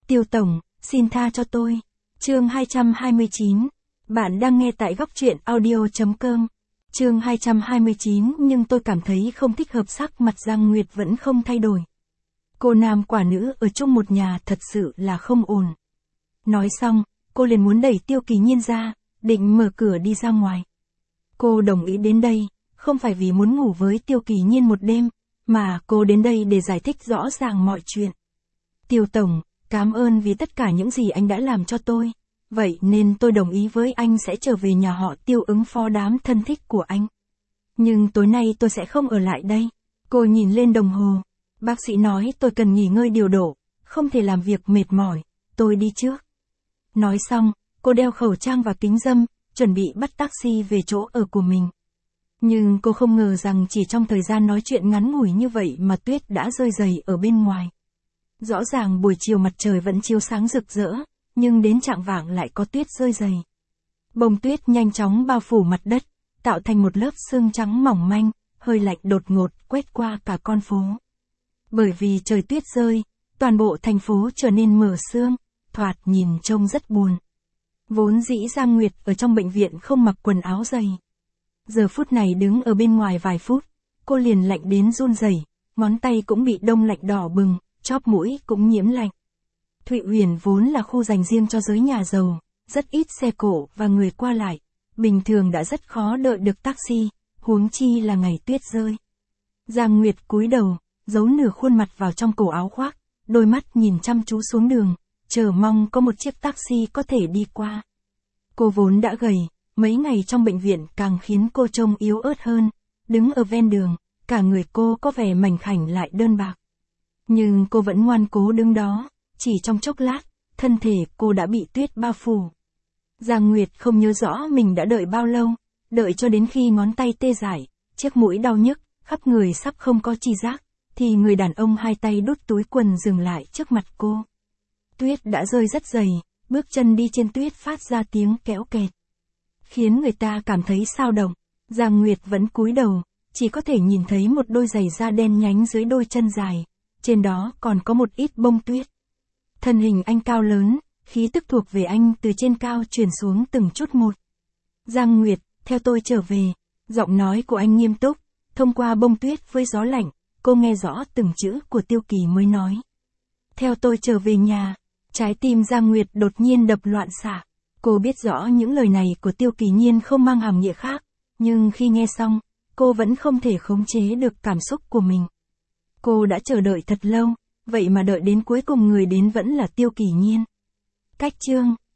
Tiêu Tổng, xin tha cho tôi. Chương 229. Bạn đang nghe tại góc truyện audio.com. Chương 229. Nhưng tôi cảm thấy không thích hợp, sắc mặt Giang Nguyệt vẫn không thay đổi. Cô nam quả nữ ở chung một nhà thật sự là không ổn. Nói xong, cô liền muốn đẩy Tiêu Kỳ Nhiên ra, định mở cửa đi ra ngoài. Cô đồng ý đến đây, không phải vì muốn ngủ với Tiêu Kỳ Nhiên một đêm, mà cô đến đây để giải thích rõ ràng mọi chuyện. Tiêu Tổng, cảm ơn vì tất cả những gì anh đã làm cho tôi. Vậy nên tôi đồng ý với anh sẽ trở về nhà họ Tiêu ứng phó đám thân thích của anh. Nhưng tối nay tôi sẽ không ở lại đây. Cô nhìn lên đồng hồ. Bác sĩ nói tôi cần nghỉ ngơi điều độ, không thể làm việc mệt mỏi, tôi đi trước. Nói xong, cô đeo khẩu trang và kính râm, chuẩn bị bắt taxi về chỗ ở của mình. Nhưng cô không ngờ rằng chỉ trong thời gian nói chuyện ngắn ngủi như vậy mà tuyết đã rơi dày ở bên ngoài. Rõ ràng buổi chiều mặt trời vẫn chiếu sáng rực rỡ, nhưng đến chạng vạng lại có tuyết rơi dày. Bông tuyết nhanh chóng bao phủ mặt đất, tạo thành một lớp sương trắng mỏng manh, hơi lạnh đột ngột quét qua cả con phố. Bởi vì trời tuyết rơi, toàn bộ thành phố trở nên mờ sương, thoạt nhìn trông rất buồn. Vốn dĩ Giang Nguyệt ở trong bệnh viện không mặc quần áo dày. Giờ phút này đứng ở bên ngoài vài phút, cô liền lạnh đến run rẩy, ngón tay cũng bị đông lạnh đỏ bừng, chóp mũi cũng nhiễm lạnh. Thụy Uyển vốn là khu dành riêng cho giới nhà giàu, rất ít xe cộ và người qua lại, bình thường đã rất khó đợi được taxi, huống chi là ngày tuyết rơi. Giang Nguyệt cúi đầu, giấu nửa khuôn mặt vào trong cổ áo khoác, đôi mắt nhìn chăm chú xuống đường, chờ mong có một chiếc taxi có thể đi qua. Cô vốn đã gầy, mấy ngày trong bệnh viện càng khiến cô trông yếu ớt hơn, đứng ở ven đường, cả người cô có vẻ mảnh khảnh lại đơn bạc. Nhưng cô vẫn ngoan cố đứng đó, chỉ trong chốc lát, thân thể cô đã bị tuyết bao phủ. Giang Nguyệt không nhớ rõ mình đã đợi bao lâu, đợi cho đến khi ngón tay tê dại, chiếc mũi đau nhức, khắp người sắp không có chi giác, thì người đàn ông hai tay đút túi quần dừng lại trước mặt cô. Tuyết đã rơi rất dày, bước chân đi trên tuyết phát ra tiếng kéo kẹt, khiến người ta cảm thấy xao động. Giang Nguyệt vẫn cúi đầu, chỉ có thể nhìn thấy một đôi giày da đen nhánh dưới đôi chân dài, trên đó còn có một ít bông tuyết. Thân hình anh cao lớn, khí tức thuộc về anh từ trên cao truyền xuống từng chút một. Giang Nguyệt, theo tôi trở về. Giọng nói của anh nghiêm túc, thông qua bông tuyết với gió lạnh, cô nghe rõ từng chữ của Tiêu Kỳ mới nói. Theo tôi trở về nhà. Trái tim Giang Nguyệt đột nhiên đập loạn xạ. Cô biết rõ những lời này của Tiêu Kỳ Nhiên không mang hàm nghĩa khác, nhưng khi nghe xong, cô vẫn không thể khống chế được cảm xúc của mình. Cô đã chờ đợi thật lâu, vậy mà đợi đến cuối cùng người đến vẫn là Tiêu Kỳ Nhiên. Cách chương